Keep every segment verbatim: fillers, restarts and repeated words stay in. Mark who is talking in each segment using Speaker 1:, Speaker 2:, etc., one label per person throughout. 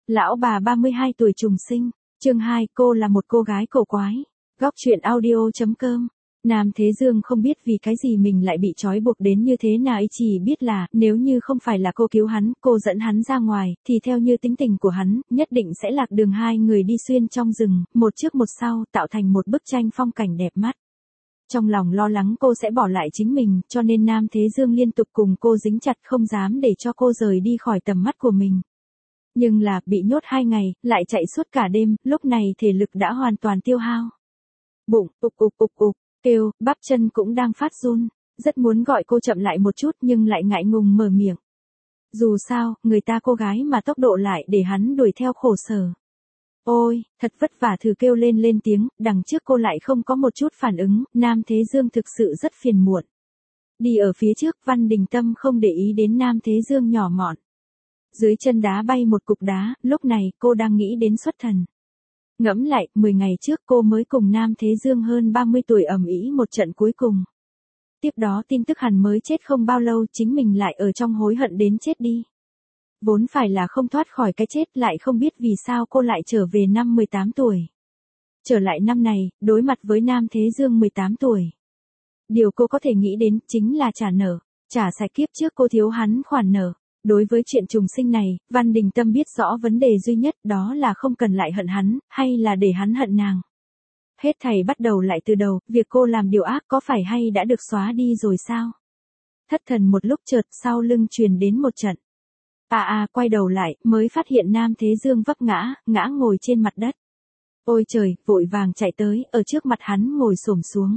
Speaker 1: Lão bà ba mươi hai tuổi trùng sinh. Chương hai, cô là một cô gái cổ quái. Góc truyện audio chấm com. Nam Thế Dương không biết vì cái gì mình lại bị trói buộc đến như thế nào, chỉ biết là nếu như không phải là cô cứu hắn, cô dẫn hắn ra ngoài, thì theo như tính tình của hắn, nhất định sẽ lạc đường, hai người đi xuyên trong rừng, một trước một sau, tạo thành một bức tranh phong cảnh đẹp mắt. Trong lòng lo lắng cô sẽ bỏ lại chính mình, cho nên Nam Thế Dương liên tục cùng cô dính chặt, không dám để cho cô rời đi khỏi tầm mắt của mình. Nhưng là, bị nhốt hai ngày, lại chạy suốt cả đêm, lúc này thể lực đã hoàn toàn tiêu hao. Bụng, ục ục ục ục, kêu, bắp chân cũng đang phát run, rất muốn gọi cô chậm lại một chút nhưng lại ngại ngùng mở miệng. Dù sao, người ta cô gái mà tốc độ lại để hắn đuổi theo khổ sở. Ôi, thật vất vả thử kêu lên lên tiếng, đằng trước cô lại không có một chút phản ứng, Nam Thế Dương thực sự rất phiền muộn. Đi ở phía trước, Văn Đình Tâm không để ý đến Nam Thế Dương nhỏ mọn. Dưới chân đá bay một cục đá, lúc này cô đang nghĩ đến xuất thần. Ngẫm lại, mười ngày trước cô mới cùng Nam Thế Dương hơn ba mươi tuổi ầm ĩ một trận cuối cùng. Tiếp đó tin tức hắn mới chết không bao lâu, chính mình lại ở trong hối hận đến chết đi. Vốn phải là không thoát khỏi cái chết, lại không biết vì sao cô lại trở về năm mười tám tuổi. Trở lại năm này, đối mặt với Nam Thế Dương mười tám tuổi. Điều cô có thể nghĩ đến chính là trả nợ, trả sạch kiếp trước cô thiếu hắn khoản nợ. Đối với chuyện trùng sinh này, Văn Đình Tâm biết rõ vấn đề duy nhất đó là không cần lại hận hắn, hay là để hắn hận nàng. Hết thảy bắt đầu lại từ đầu, việc cô làm điều ác có phải hay đã được xóa đi rồi sao? Thất thần một lúc, chợt sau lưng truyền đến một trận. À à, quay đầu lại, mới phát hiện Nam Thế Dương vấp ngã, ngã ngồi trên mặt đất. Ôi trời, vội vàng chạy tới, ở trước mặt hắn ngồi xổm xuống.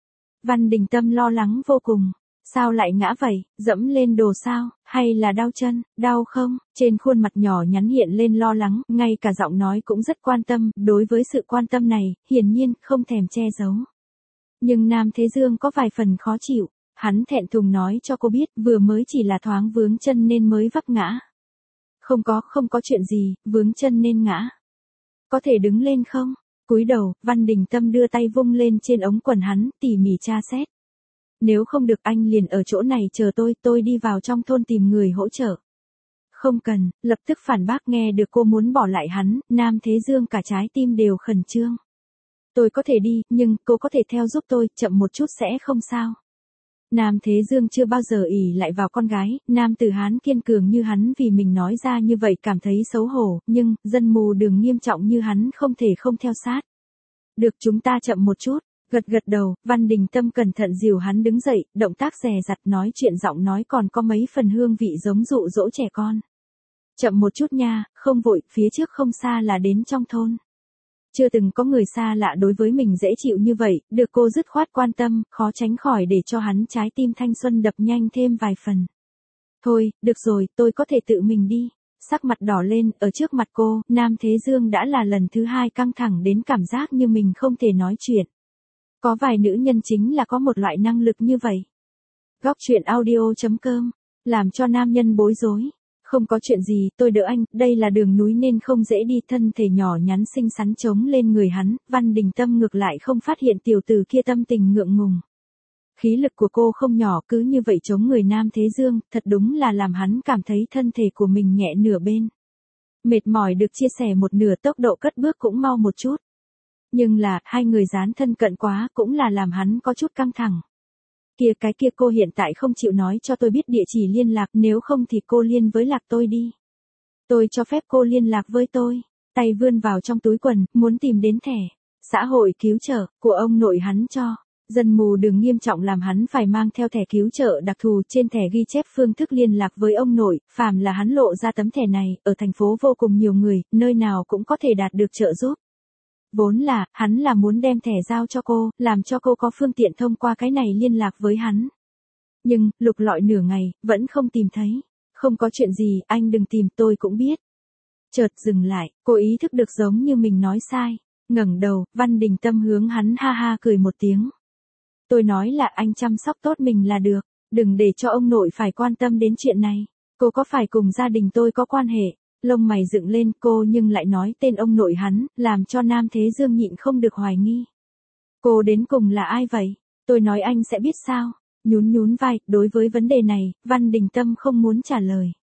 Speaker 1: Văn Đình Tâm lo lắng vô cùng. Sao lại ngã vậy, dẫm lên đồ sao, hay là đau chân, đau không? Trên khuôn mặt nhỏ nhắn hiện lên lo lắng, ngay cả giọng nói cũng rất quan tâm, đối với sự quan tâm này, hiển nhiên, không thèm che giấu. Nhưng Nam Thế Dương có vài phần khó chịu, hắn thẹn thùng nói cho cô biết, vừa mới chỉ là thoáng vướng chân nên mới vấp ngã. Không có, không có chuyện gì, vướng chân nên ngã. Có thể đứng lên không? Cúi đầu, Văn Đình Tâm đưa tay vung lên trên ống quần hắn, tỉ mỉ tra xét. Nếu không được anh liền ở chỗ này chờ tôi, tôi đi vào trong thôn tìm người hỗ trợ. Không cần, lập tức phản bác. Nghe được cô muốn bỏ lại hắn, Nam Thế Dương cả trái tim đều khẩn trương. Tôi có thể đi, nhưng cô có thể theo giúp tôi, chậm một chút sẽ không sao. Nam Thế Dương chưa bao giờ ỷ lại vào con gái, nam tử Hán kiên cường như hắn vì mình nói ra như vậy cảm thấy xấu hổ, nhưng, dân mù đường nghiêm trọng như hắn không thể không theo sát. Được, chúng ta chậm một chút. Gật gật đầu, Văn Đình Tâm cẩn thận dìu hắn đứng dậy, động tác dè dặt, nói chuyện giọng nói còn có mấy phần hương vị giống dụ dỗ trẻ con. Chậm một chút nha, không vội, phía trước không xa là đến trong thôn. Chưa từng có người xa lạ đối với mình dễ chịu như vậy, được cô dứt khoát quan tâm, khó tránh khỏi để cho hắn trái tim thanh xuân đập nhanh thêm vài phần. Thôi, được rồi, tôi có thể tự mình đi. Sắc mặt đỏ lên, ở trước mặt cô, Nam Thế Dương đã là lần thứ hai căng thẳng đến cảm giác như mình không thể nói chuyện. Có vài nữ nhân chính là có một loại năng lực như vậy. Góc truyện audio chấm com, làm cho nam nhân bối rối. Không có chuyện gì, tôi đỡ anh, đây là đường núi nên không dễ đi, thân thể nhỏ nhắn xinh xắn trống lên người hắn, Văn Đình Tâm ngược lại không phát hiện tiểu tử kia tâm tình ngượng ngùng. Khí lực của cô không nhỏ, cứ như vậy chống người Nam Thế Dương, thật đúng là làm hắn cảm thấy thân thể của mình nhẹ nửa bên. Mệt mỏi được chia sẻ một nửa, tốc độ cất bước cũng mau một chút. Nhưng là, hai người dán thân cận quá cũng là làm hắn có chút căng thẳng. Kia cái kia cô hiện tại không chịu nói cho tôi biết địa chỉ liên lạc, nếu không thì cô liên với lạc tôi đi. Tôi cho phép cô liên lạc với tôi. Tay vươn vào trong túi quần, muốn tìm đến thẻ xã hội cứu trợ của ông nội hắn cho. Dân mù đường nghiêm trọng làm hắn phải mang theo thẻ cứu trợ đặc thù, trên thẻ ghi chép phương thức liên lạc với ông nội, phàm là hắn lộ ra tấm thẻ này, ở thành phố vô cùng nhiều người, nơi nào cũng có thể đạt được trợ giúp. Vốn là, hắn là muốn đem thẻ giao cho cô, làm cho cô có phương tiện thông qua cái này liên lạc với hắn. Nhưng, lục lọi nửa ngày, vẫn không tìm thấy. Không có chuyện gì, anh đừng tìm, tôi cũng biết. Chợt dừng lại, cô ý thức được giống như mình nói sai. Ngẩng đầu, Văn Đình Tâm hướng hắn ha ha cười một tiếng. Tôi nói là anh chăm sóc tốt mình là được, đừng để cho ông nội phải quan tâm đến chuyện này. Cô có phải cùng gia đình tôi có quan hệ? Lông mày dựng lên, cô nhưng lại nói tên ông nội hắn, làm cho Nam Thế Dương nhịn không được hoài nghi. Cô đến cùng là ai vậy? Tôi nói anh sẽ biết sao? Nhún nhún vai, đối với vấn đề này, Văn Đình Tâm không muốn trả lời.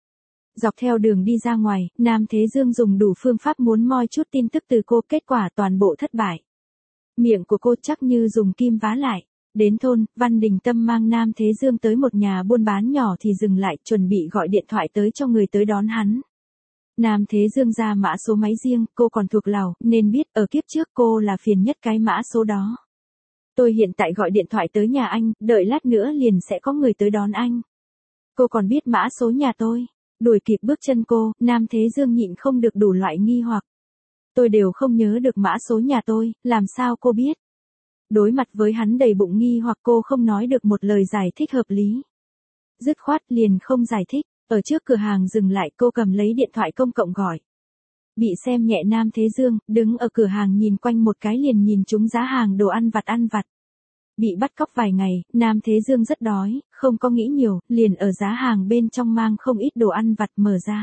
Speaker 1: Dọc theo đường đi ra ngoài, Nam Thế Dương dùng đủ phương pháp muốn moi chút tin tức từ cô, kết quả toàn bộ thất bại. Miệng của cô chắc như dùng kim vá lại. Đến thôn, Văn Đình Tâm mang Nam Thế Dương tới một nhà buôn bán nhỏ thì dừng lại, chuẩn bị gọi điện thoại tới cho người tới đón hắn. Nam Thế Dương ra mã số máy riêng, cô còn thuộc lầu, nên biết ở kiếp trước cô là phiền nhất cái mã số đó. Tôi hiện tại gọi điện thoại tới nhà anh, đợi lát nữa liền sẽ có người tới đón anh. Cô còn biết mã số nhà tôi. Đuổi kịp bước chân cô, Nam Thế Dương nhịn không được đủ loại nghi hoặc. Tôi đều không nhớ được mã số nhà tôi, làm sao cô biết? Đối mặt với hắn đầy bụng nghi hoặc, cô không nói được một lời giải thích hợp lý. Dứt khoát liền không giải thích, ở trước cửa hàng dừng lại, cô cầm lấy điện thoại công cộng gọi. Bị xem nhẹ Nam Thế Dương, đứng ở cửa hàng nhìn quanh một cái liền nhìn trúng giá hàng đồ ăn vặt ăn vặt. Bị bắt cóc vài ngày, Nam Thế Dương rất đói, không có nghĩ nhiều, liền ở giá hàng bên trong mang không ít đồ ăn vặt mở ra.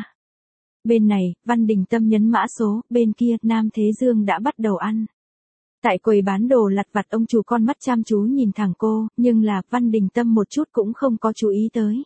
Speaker 1: Bên này, Văn Đình Tâm nhấn mã số, bên kia, Nam Thế Dương đã bắt đầu ăn. Tại quầy bán đồ lặt vặt, ông chủ con mắt chăm chú nhìn thẳng cô, nhưng là, Văn Đình Tâm một chút cũng không có chú ý tới.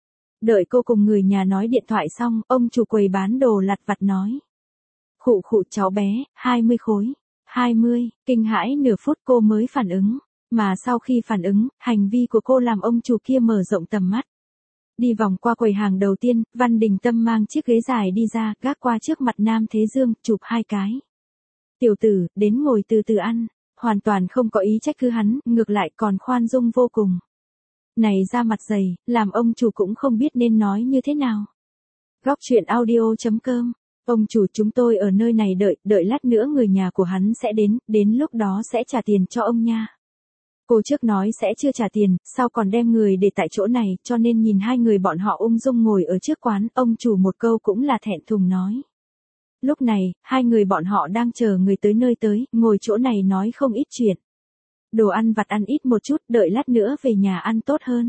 Speaker 1: Đợi cô cùng người nhà nói điện thoại xong, ông chủ quầy bán đồ lặt vặt nói. Khụ khụ cháu bé, hai mươi khối. hai mươi, kinh hãi nửa phút cô mới phản ứng. Mà sau khi phản ứng, hành vi của cô làm ông chủ kia mở rộng tầm mắt. Đi vòng qua quầy hàng đầu tiên, Văn Đình Tâm mang chiếc ghế dài đi ra, gác qua trước mặt Nam Thế Dương, chụp hai cái. Tiểu tử, đến ngồi từ từ ăn, hoàn toàn không có ý trách cứ hắn, ngược lại còn khoan dung vô cùng. Này ra mặt dày, làm ông chủ cũng không biết nên nói như thế nào. Góc truyện audio chấm com. Ông chủ, chúng tôi ở nơi này đợi, đợi lát nữa người nhà của hắn sẽ đến, đến lúc đó sẽ trả tiền cho ông nha. Cô trước nói sẽ chưa trả tiền, sau còn đem người để tại chỗ này, cho nên nhìn hai người bọn họ ung dung ngồi ở trước quán, ông chủ một câu cũng là thẹn thùng nói. Lúc này, hai người bọn họ đang chờ người tới nơi tới, ngồi chỗ này nói không ít chuyện. Đồ ăn vặt ăn ít một chút, đợi lát nữa về nhà ăn tốt hơn.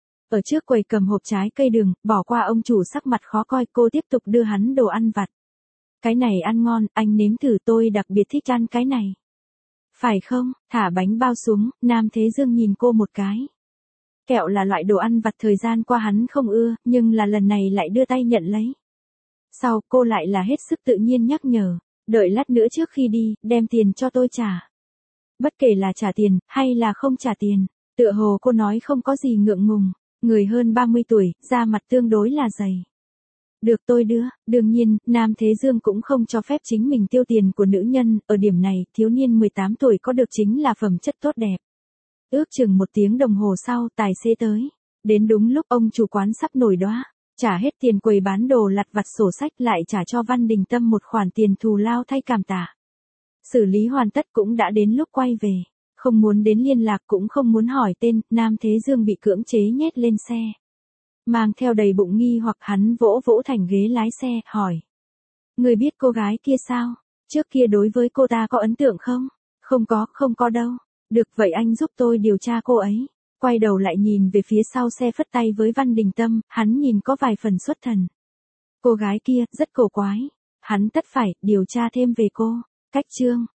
Speaker 1: Ở trước quầy cầm hộp trái cây đường, bỏ qua ông chủ sắc mặt khó coi, cô tiếp tục đưa hắn đồ ăn vặt. Cái này ăn ngon, anh nếm thử, tôi đặc biệt thích ăn cái này. Phải không? Thả bánh bao xuống, Nam Thế Dương nhìn cô một cái. Kẹo là loại đồ ăn vặt thời gian qua hắn không ưa, nhưng là lần này lại đưa tay nhận lấy. Sau, cô lại là hết sức tự nhiên nhắc nhở, đợi lát nữa trước khi đi, đem tiền cho tôi trả. Bất kể là trả tiền, hay là không trả tiền, tựa hồ cô nói không có gì ngượng ngùng, người hơn ba mươi tuổi, da mặt tương đối là dày. Được, tôi đưa. Đương nhiên, Nam Thế Dương cũng không cho phép chính mình tiêu tiền của nữ nhân, ở điểm này, thiếu niên mười tám tuổi có được chính là phẩm chất tốt đẹp. Ước chừng một tiếng đồng hồ sau, tài xế tới. Đến đúng lúc ông chủ quán sắp nổi đoá, trả hết tiền quầy bán đồ lặt vặt sổ sách, lại trả cho Văn Đình Tâm một khoản tiền thù lao thay cảm tạ. Xử lý hoàn tất cũng đã đến lúc quay về. Không muốn đến liên lạc cũng không muốn hỏi tên, Nam Thế Dương bị cưỡng chế nhét lên xe. Mang theo đầy bụng nghi hoặc, hắn vỗ vỗ thành ghế lái xe, hỏi. Người biết cô gái kia sao? Trước kia đối với cô ta có ấn tượng không? Không có, không có đâu. Được, vậy anh giúp tôi điều tra cô ấy. Quay đầu lại nhìn về phía sau xe, phất tay với Văn Đình Tâm, hắn nhìn có vài phần xuất thần. Cô gái kia, rất cổ quái. Hắn tất phải điều tra thêm về cô. Cách chương.